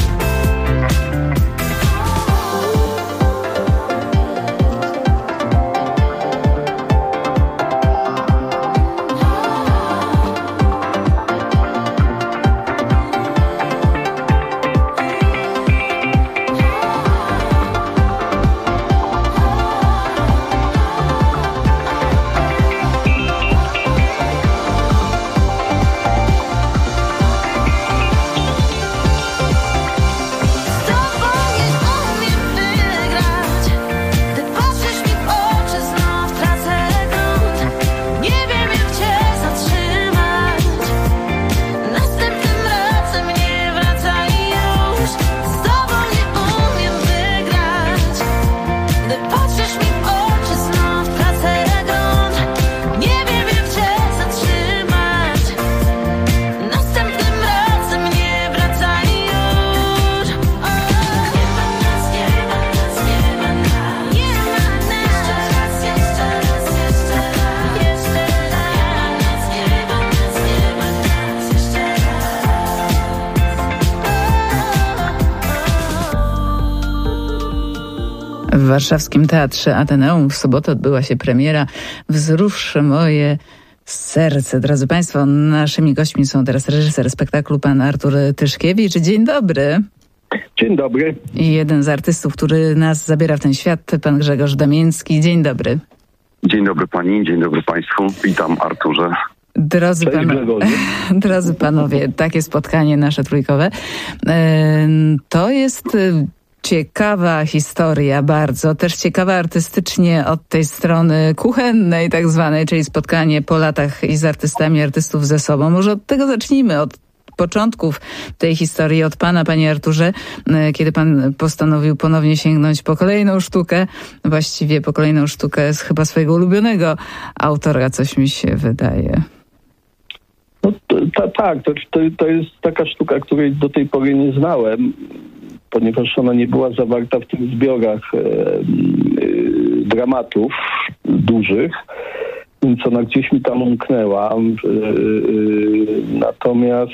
Z tobą nie umiem wygrać. Gdy patrzysz mi w oczy, znów tracę grunt. Nie wiem jak cię zatrzymać. Następnym razem nie wracaj już. Z tobą nie umiem wygrać. Gdy patrzysz mi w oczy, znów tracę grunt. Nie wiem jak cię zatrzymać. Następnym razem nie wracaj już. O, nie ma nas, nie ma nas, nie ma nas. Nie ma nas. Jeszcze raz, jeszcze raz, jeszcze raz. Jeszcze raz. Nie ma nas, nie ma nas, jeszcze W warszawskim Teatrze Ateneum w sobotę odbyła się premiera Wzruszy moje serce. Drodzy Państwo, naszymi gośćmi są teraz reżyser spektaklu pan Artur Tyszkiewicz. Dzień dobry. Dzień dobry. I jeden z artystów, który nas zabiera w ten świat, pan Grzegorz Damiński. Dzień dobry. Dzień dobry pani, dzień dobry państwu. Witam Arturze. Drodzy panowie, takie spotkanie nasze trójkowe. To jest ciekawa historia bardzo, też ciekawa artystycznie od tej strony kuchennej tak zwanej, czyli spotkanie po latach i z artystami, artystów ze sobą. Może od tego zacznijmy, od początków tej historii, od pana, panie Arturze, kiedy pan postanowił ponownie sięgnąć po kolejną sztukę, właściwie po kolejną sztukę z chyba swojego ulubionego autora, coś mi się wydaje. No tak, to jest taka sztuka, której do tej pory nie znałem, ponieważ ona nie była zawarta w tych zbiorach dramatów dużych, więc ona gdzieś mi tam umknęła. Natomiast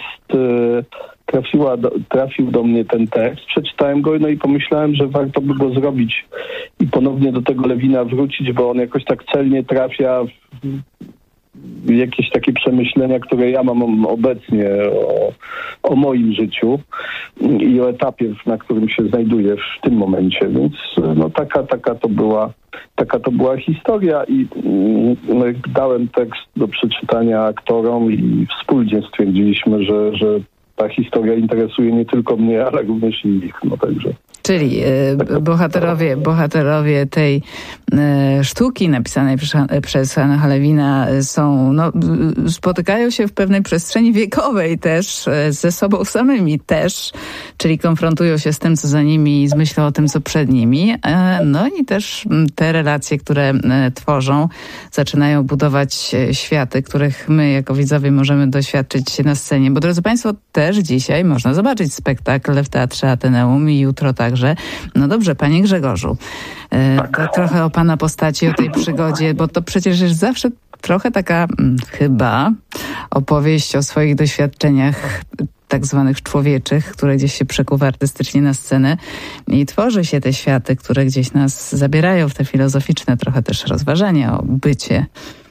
trafił do mnie ten tekst, przeczytałem go, no i pomyślałem, że warto by go zrobić i ponownie do tego Lewina wrócić, bo on jakoś tak celnie trafia jakieś takie przemyślenia, które ja mam obecnie o moim życiu i o etapie, na którym się znajduję w tym momencie. Więc no, taka to była historia i no, dałem tekst do przeczytania aktorom i wspólnie stwierdziliśmy, że ta historia interesuje nie tylko mnie, ale również innych. No, także. Czyli bohaterowie tej sztuki napisanej przez Hanna Halewina spotykają się w pewnej przestrzeni wiekowej też, ze sobą samymi też, czyli konfrontują się z tym, co za nimi i z myślą o tym, co przed nimi. No i też te relacje, które tworzą, zaczynają budować światy, których my jako widzowie możemy doświadczyć na scenie. Bo drodzy Państwo, też dzisiaj można zobaczyć spektakl w Teatrze Ateneum i jutro także. No dobrze, panie Grzegorzu, to trochę o pana postaci, o tej przygodzie, bo to przecież jest zawsze trochę taka chyba opowieść o swoich doświadczeniach tak zwanych człowieczych, które gdzieś się przekuwa artystycznie na scenę i tworzy się te światy, które gdzieś nas zabierają w te filozoficzne trochę też rozważania o bycie.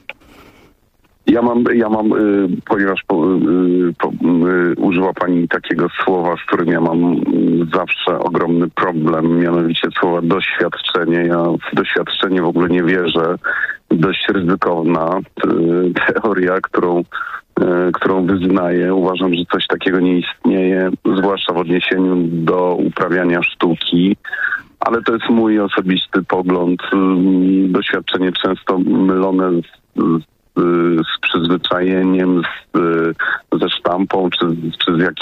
Ja mam ponieważ użyła pani takiego słowa, z którym ja mam zawsze ogromny problem, mianowicie słowa doświadczenie. Ja w doświadczenie w ogóle nie wierzę. Dość ryzykowna teoria, którą wyznaję. Uważam, że coś takiego nie istnieje, zwłaszcza w odniesieniu do uprawiania sztuki. Ale to jest mój osobisty pogląd. Doświadczenie często mylone z przyzwyczajeniem, ze sztampą, czy z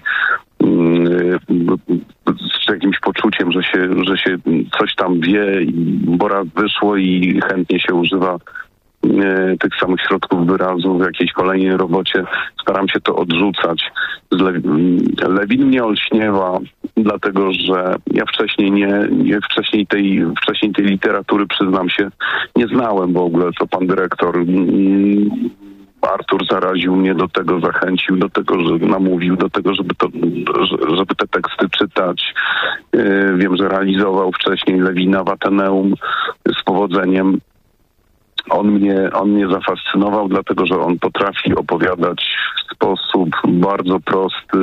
jakimś poczuciem, że się coś tam wie, bo raz wyszło i chętnie się używa tych samych środków wyrazu w jakiejś kolejnej robocie. Staram się to odrzucać. Lewin mnie olśniewa, dlatego że ja wcześniej tej literatury, przyznam się, nie znałem w ogóle, co pan dyrektor Artur zaraził mnie do tego, zachęcił do tego, że namówił do tego, żeby te teksty czytać. Wiem, że realizował wcześniej Lewina w Ateneum z powodzeniem. On mnie zafascynował, dlatego że on potrafi opowiadać w sposób bardzo prosty,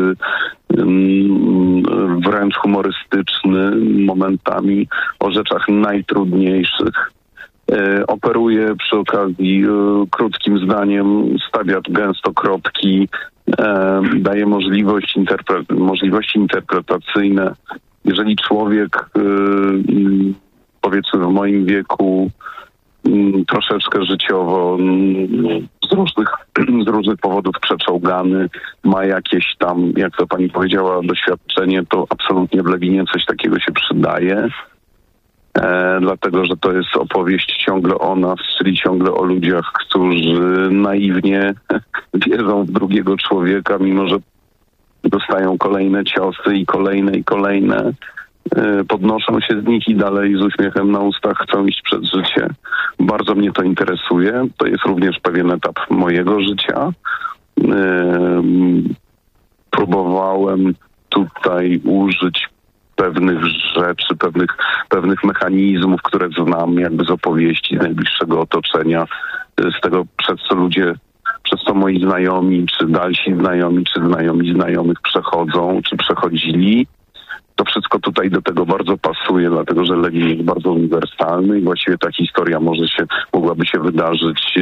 wręcz humorystyczny momentami o rzeczach najtrudniejszych. Operuje przy okazji krótkim zdaniem, stawia gęsto kropki, daje możliwości interpretacyjne. Jeżeli człowiek, powiedzmy w moim wieku, troszeczkę życiowo z różnych powodów przeczołgany, ma jakieś tam, jak to pani powiedziała, doświadczenie, to absolutnie w Lewinie coś takiego się przydaje. Dlatego, że to jest opowieść ciągle o nas, czyli ciągle o ludziach, którzy naiwnie wierzą w drugiego człowieka, mimo że dostają kolejne ciosy i kolejne. Podnoszą się z nich i dalej z uśmiechem na ustach chcą iść przez życie. Bardzo mnie to interesuje. To jest również pewien etap mojego życia. Próbowałem tutaj użyć pewnych rzeczy, pewnych mechanizmów, które znam jakby z opowieści, z najbliższego otoczenia, z tego, przez co moi znajomi, czy dalsi znajomi, czy znajomi znajomych przechodzą, czy przechodzili. To wszystko tutaj do tego bardzo pasuje, dlatego że Lewin jest bardzo uniwersalny i właściwie ta historia mogłaby się wydarzyć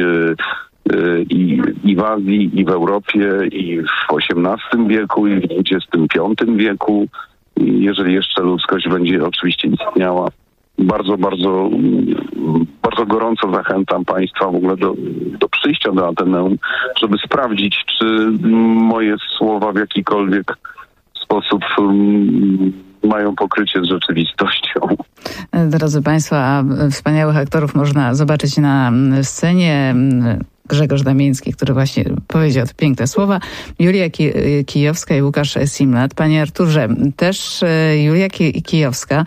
i w Azji, i w Europie, i w XVIII wieku, i w XXV wieku. Jeżeli jeszcze ludzkość będzie oczywiście istniała. Bardzo, bardzo, bardzo gorąco zachęcam Państwa w ogóle do przyjścia do Ateneum, żeby sprawdzić, czy moje słowa w jakikolwiek sposób mają pokrycie z rzeczywistością. Drodzy Państwo, a wspaniałych aktorów można zobaczyć na scenie. Grzegorz Damiński, który właśnie powiedział te piękne słowa, Julia Kijowska i Łukasz Simlat. Panie Arturze, też Julia Kijowska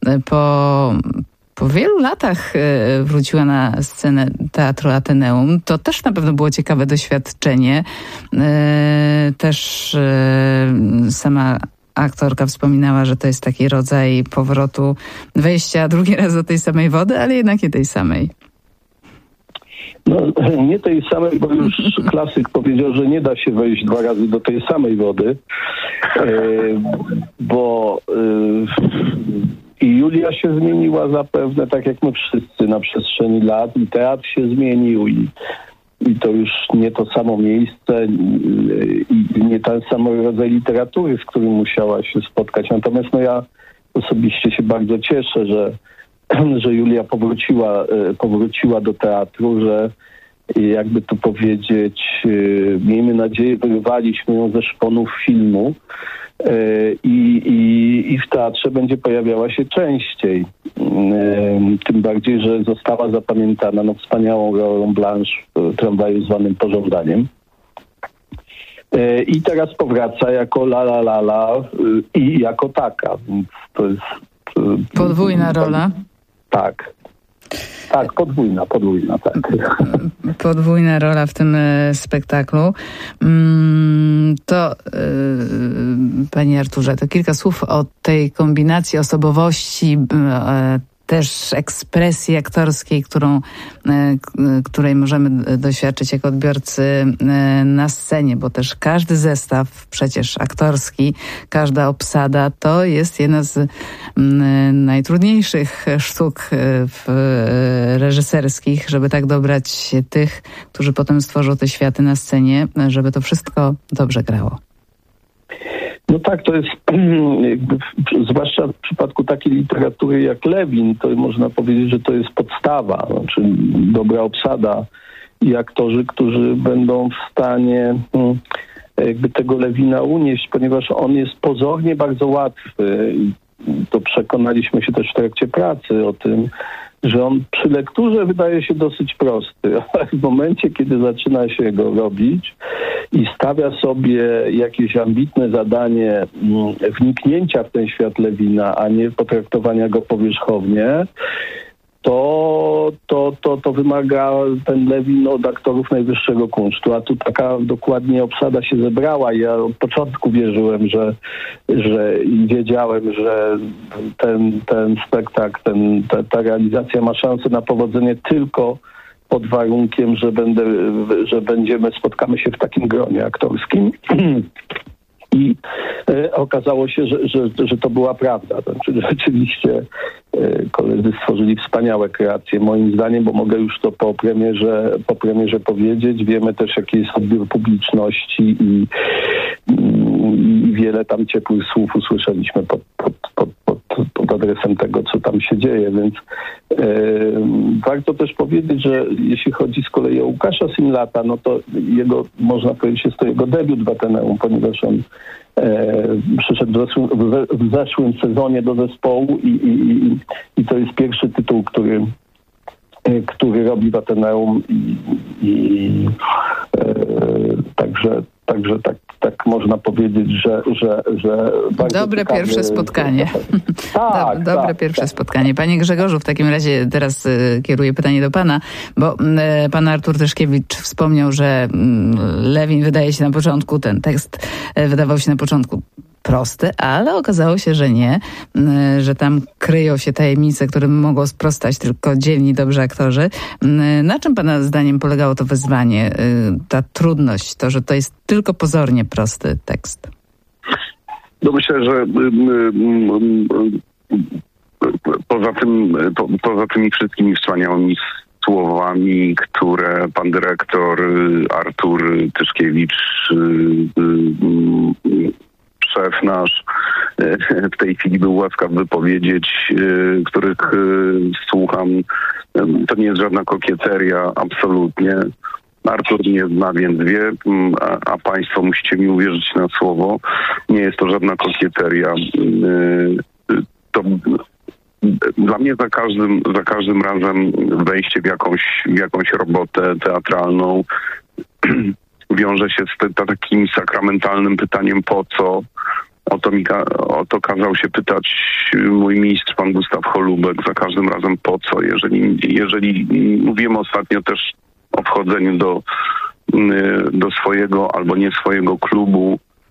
po wielu latach wróciła na scenę Teatru Ateneum. To też na pewno było ciekawe doświadczenie. Też sama aktorka wspominała, że to jest taki rodzaj powrotu, wejścia drugi raz do tej samej wody, ale jednak nie tej samej. No, nie tej samej, bo już klasyk powiedział, że nie da się wejść 2 razy do tej samej wody, bo i Julia się zmieniła zapewne, tak jak my wszyscy na przestrzeni lat, i teatr się zmienił, i to już nie to samo miejsce i nie ten sam rodzaj literatury, z którym musiała się spotkać. Natomiast ja osobiście się bardzo cieszę, że Julia powróciła do teatru, że jakby tu powiedzieć, miejmy nadzieję, wyrwaliśmy ją ze szponów filmu i w teatrze będzie pojawiała się częściej. Tym bardziej, że została zapamiętana wspaniałą rolą Blanche w Tramwaju zwanym Pożądaniem. I teraz powraca jako la i jako taka. Więc to jest podwójna rola. Tak, podwójna, tak. Podwójna rola w tym spektaklu. To, panie Arturze, to kilka słów o tej kombinacji osobowości, też ekspresji aktorskiej, której możemy doświadczyć jako odbiorcy na scenie, bo też każdy zestaw przecież aktorski, każda obsada to jest jedna z najtrudniejszych sztuk reżyserskich, żeby tak dobrać tych, którzy potem stworzą te światy na scenie, żeby to wszystko dobrze grało. No tak, to jest jakby, zwłaszcza w przypadku takiej literatury jak Lewin, to można powiedzieć, że to jest podstawa, znaczy dobra obsada i aktorzy, którzy będą w stanie jakby tego Lewina unieść, ponieważ on jest pozornie bardzo łatwy. To przekonaliśmy się też w trakcie pracy o tym, że on przy lekturze wydaje się dosyć prosty, ale w momencie, kiedy zaczyna się go robić i stawia sobie jakieś ambitne zadanie wniknięcia w ten świat Lewina, a nie potraktowania go powierzchownie, to wymaga ten Lewin od aktorów najwyższego kunsztu. A tu taka dokładnie obsada się zebrała. Ja od początku wierzyłem, i wiedziałem, że ten spektakl, ta realizacja ma szansę na powodzenie tylko pod warunkiem, że spotkamy się w takim gronie aktorskim. I okazało się, że to była prawda. Znaczy, rzeczywiście koledzy stworzyli wspaniałe kreacje, moim zdaniem, bo mogę już to po premierze powiedzieć. Wiemy też, jaki jest odbiór publiczności i wiele tam ciepłych słów usłyszeliśmy pod adresem tego, co tam się dzieje, więc warto też powiedzieć, że jeśli chodzi z kolei o Łukasza Simlata, no to można powiedzieć, jest to jego debiut w Ateneum, ponieważ on przyszedł w zeszłym sezonie do zespołu i to jest pierwszy tytuł, który robi w Ateneum także tak można powiedzieć, że bardzo dobre ciekawe, pierwsze spotkanie. Dobre pierwsze spotkanie. Panie Grzegorzu, w takim razie teraz kieruję pytanie do pana, bo pan Artur Tyszkiewicz wspomniał, że Lewin wydaje się na początku, ten tekst wydawał się na początku prosty, ale okazało się, że nie, że tam kryją się tajemnice, którym mogą sprostać tylko dzielni, dobrzy aktorzy. Na czym pana zdaniem polegało to wyzwanie, ta trudność, to, że to jest tylko pozornie prosty tekst? No myślę, że poza tymi wszystkimi wspaniałymi słowami, które pan dyrektor Artur Tyszkiewicz, szef nasz, w tej chwili był łaskaw wypowiedzieć, których słucham, to nie jest żadna kokieteria, absolutnie. Artur nie zna, więc wie, a państwo musicie mi uwierzyć na słowo. Nie jest to żadna kokieteria. To dla mnie za każdym razem wejście w jakąś robotę teatralną wiąże się z takim sakramentalnym pytaniem po co. O to kazał się pytać mój mistrz, pan Gustaw Holubek, za każdym razem po co. Jeżeli mówiłem ostatnio też o wchodzeniu do swojego albo nie swojego klubu,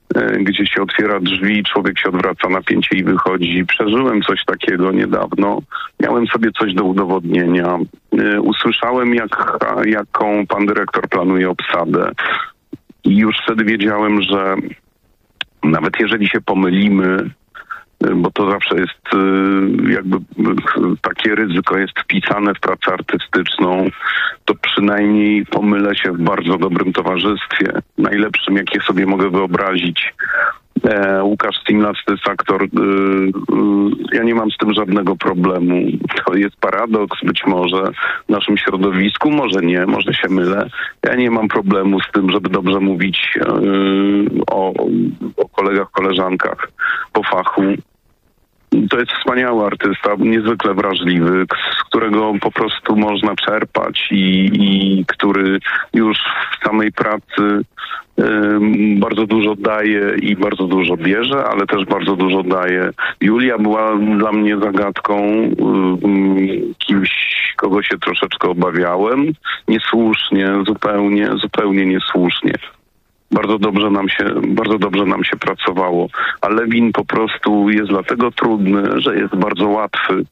gdzie się otwiera drzwi, człowiek się odwraca na pięcie i wychodzi. Przeżyłem coś takiego niedawno. Miałem sobie coś do udowodnienia. Usłyszałem, jaką pan dyrektor planuje obsadę. I już wtedy wiedziałem, że nawet jeżeli się pomylimy, bo to zawsze jest jakby takie ryzyko jest wpisane w pracę artystyczną, to przynajmniej pomylę się w bardzo dobrym towarzystwie, najlepszym, jakie sobie mogę wyobrazić. Łukasz Stimlas to jest aktor, ja nie mam z tym żadnego problemu. To jest paradoks być może w naszym środowisku, może nie, może się mylę. Ja nie mam problemu z tym, żeby dobrze mówić o kolegach, koleżankach po fachu. To jest wspaniały artysta, niezwykle wrażliwy, z którego po prostu można czerpać i który już w samej pracy bardzo dużo daje i bardzo dużo bierze, ale też bardzo dużo daje. Julia była dla mnie zagadką, kimś, kogo się troszeczkę obawiałem. Niesłusznie, zupełnie niesłusznie. Bardzo dobrze nam się pracowało. A Lewin po prostu jest dlatego trudny, że jest bardzo łatwy.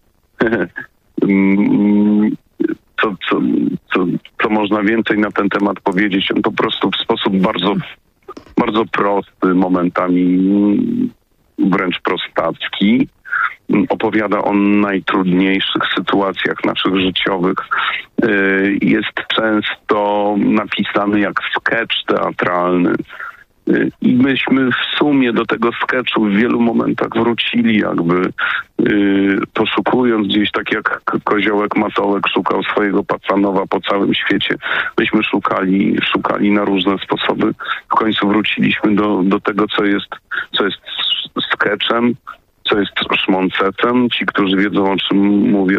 Co można więcej na ten temat powiedzieć? On po prostu w sposób bardzo, bardzo prosty, momentami wręcz prostacki, opowiada o najtrudniejszych sytuacjach naszych życiowych. Jest często napisany jak sketch teatralny. I myśmy w sumie do tego sketchu w wielu momentach wrócili, jakby poszukując gdzieś, tak jak Koziołek Matołek szukał swojego Pacanowa po całym świecie. Myśmy szukali na różne sposoby. W końcu wróciliśmy do tego, co jest sketchem, co jest szmoncecem. Ci, którzy wiedzą, o czym mówię,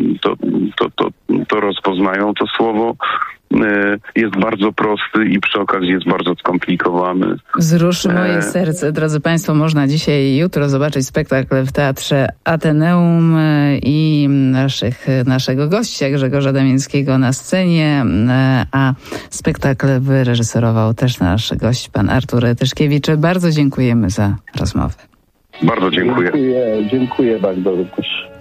to rozpoznają to słowo. Jest bardzo prosty i przy okazji jest bardzo skomplikowany. Wzruszy moje serce. Drodzy Państwo, można dzisiaj i jutro zobaczyć spektakl w Teatrze Ateneum i naszego gościa Grzegorza Damińskiego na scenie, a spektakl wyreżyserował też nasz gość, pan Artur Tyszkiewicz. Bardzo dziękujemy za rozmowę. Bardzo dziękuję. Dziękuję bardzo również.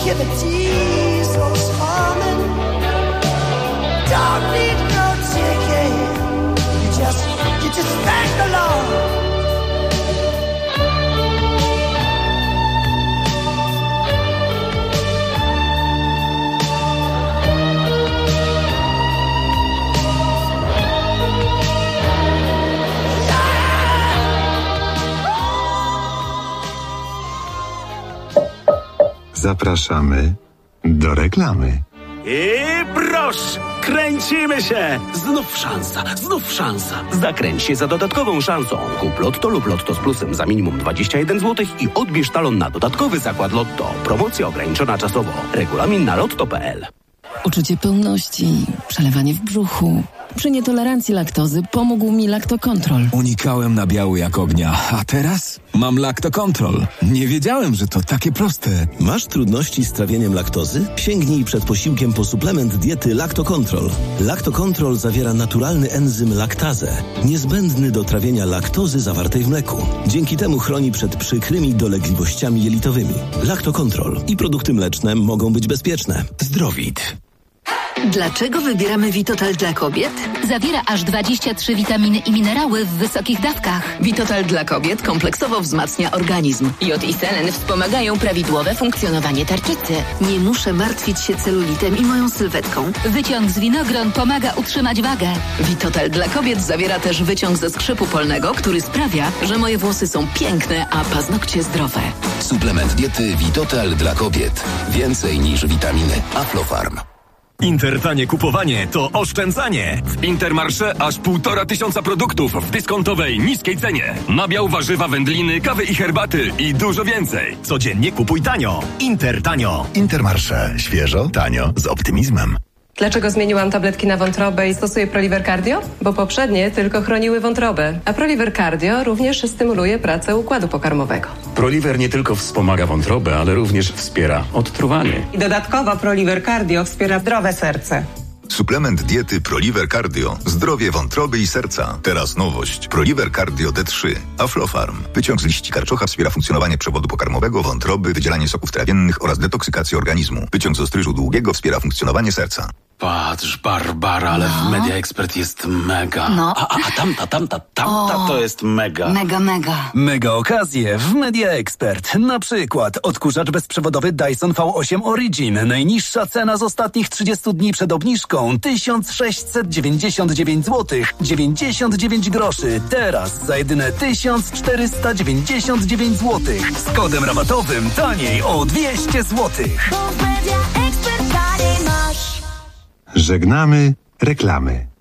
hear the diesels humming. Don't need no ticket. You just thank along. Zapraszamy do reklamy. I proszę, kręcimy się! Znów szansa. Zakręć się za dodatkową szansą. Kup Lotto lub Lotto z plusem za minimum 21 zł i odbierz talon na dodatkowy zakład Lotto. Promocja ograniczona czasowo. Regulamin na lotto.pl. Uczucie pełności, przelewanie w brzuchu. Przy nietolerancji laktozy pomógł mi Lactocontrol. Unikałem nabiału jak ognia, a teraz mam Lactocontrol. Nie wiedziałem, że to takie proste. Masz trudności z trawieniem laktozy? Sięgnij przed posiłkiem po suplement diety Lactocontrol. Lactocontrol zawiera naturalny enzym laktazę, niezbędny do trawienia laktozy zawartej w mleku. Dzięki temu chroni przed przykrymi dolegliwościami jelitowymi. Lactocontrol i produkty mleczne mogą być bezpieczne. Zdrowit. Dlaczego wybieramy Vitotal dla kobiet? Zawiera aż 23 witaminy i minerały w wysokich dawkach. Vitotal dla kobiet kompleksowo wzmacnia organizm. Jod i selen wspomagają prawidłowe funkcjonowanie tarczycy. Nie muszę martwić się celulitem i moją sylwetką. Wyciąg z winogron pomaga utrzymać wagę. Vitotal dla kobiet zawiera też wyciąg ze skrzypu polnego, który sprawia, że moje włosy są piękne, a paznokcie zdrowe. Suplement diety Vitotal dla kobiet. Więcej niż witaminy. Aflofarm. Intertanie kupowanie to oszczędzanie. W Intermarché aż 1500 produktów w dyskontowej, niskiej cenie. Nabiał, warzywa, wędliny, kawy i herbaty i dużo więcej. Codziennie kupuj tanio. Intertanio. Intermarché. Świeżo, tanio, z optymizmem. Dlaczego zmieniłam tabletki na wątrobę i stosuję Proliver Cardio? Bo poprzednie tylko chroniły wątrobę, a Proliver Cardio również stymuluje pracę układu pokarmowego. Proliver nie tylko wspomaga wątrobę, ale również wspiera odtruwanie. I dodatkowo Proliver Cardio wspiera zdrowe serce. Suplement diety Proliver Cardio. Zdrowie wątroby i serca. Teraz nowość. Proliver Cardio D3. Aflofarm. Wyciąg z liści karczocha wspiera funkcjonowanie przewodu pokarmowego, wątroby, wydzielanie soków trawiennych oraz detoksykację organizmu. Wyciąg z ostryżu długiego wspiera funkcjonowanie serca. Patrz, Barbara, ale w Media Expert jest mega. No. A tamta to jest mega. Mega. Mega okazje w Media Expert. Na przykład odkurzacz bezprzewodowy Dyson V8 Origin. Najniższa cena z ostatnich 30 dni przed obniżką 1699 zł 99 groszy. Teraz za jedyne 1499 zł. Z kodem rabatowym taniej o 200 zł. Żegnamy reklamy.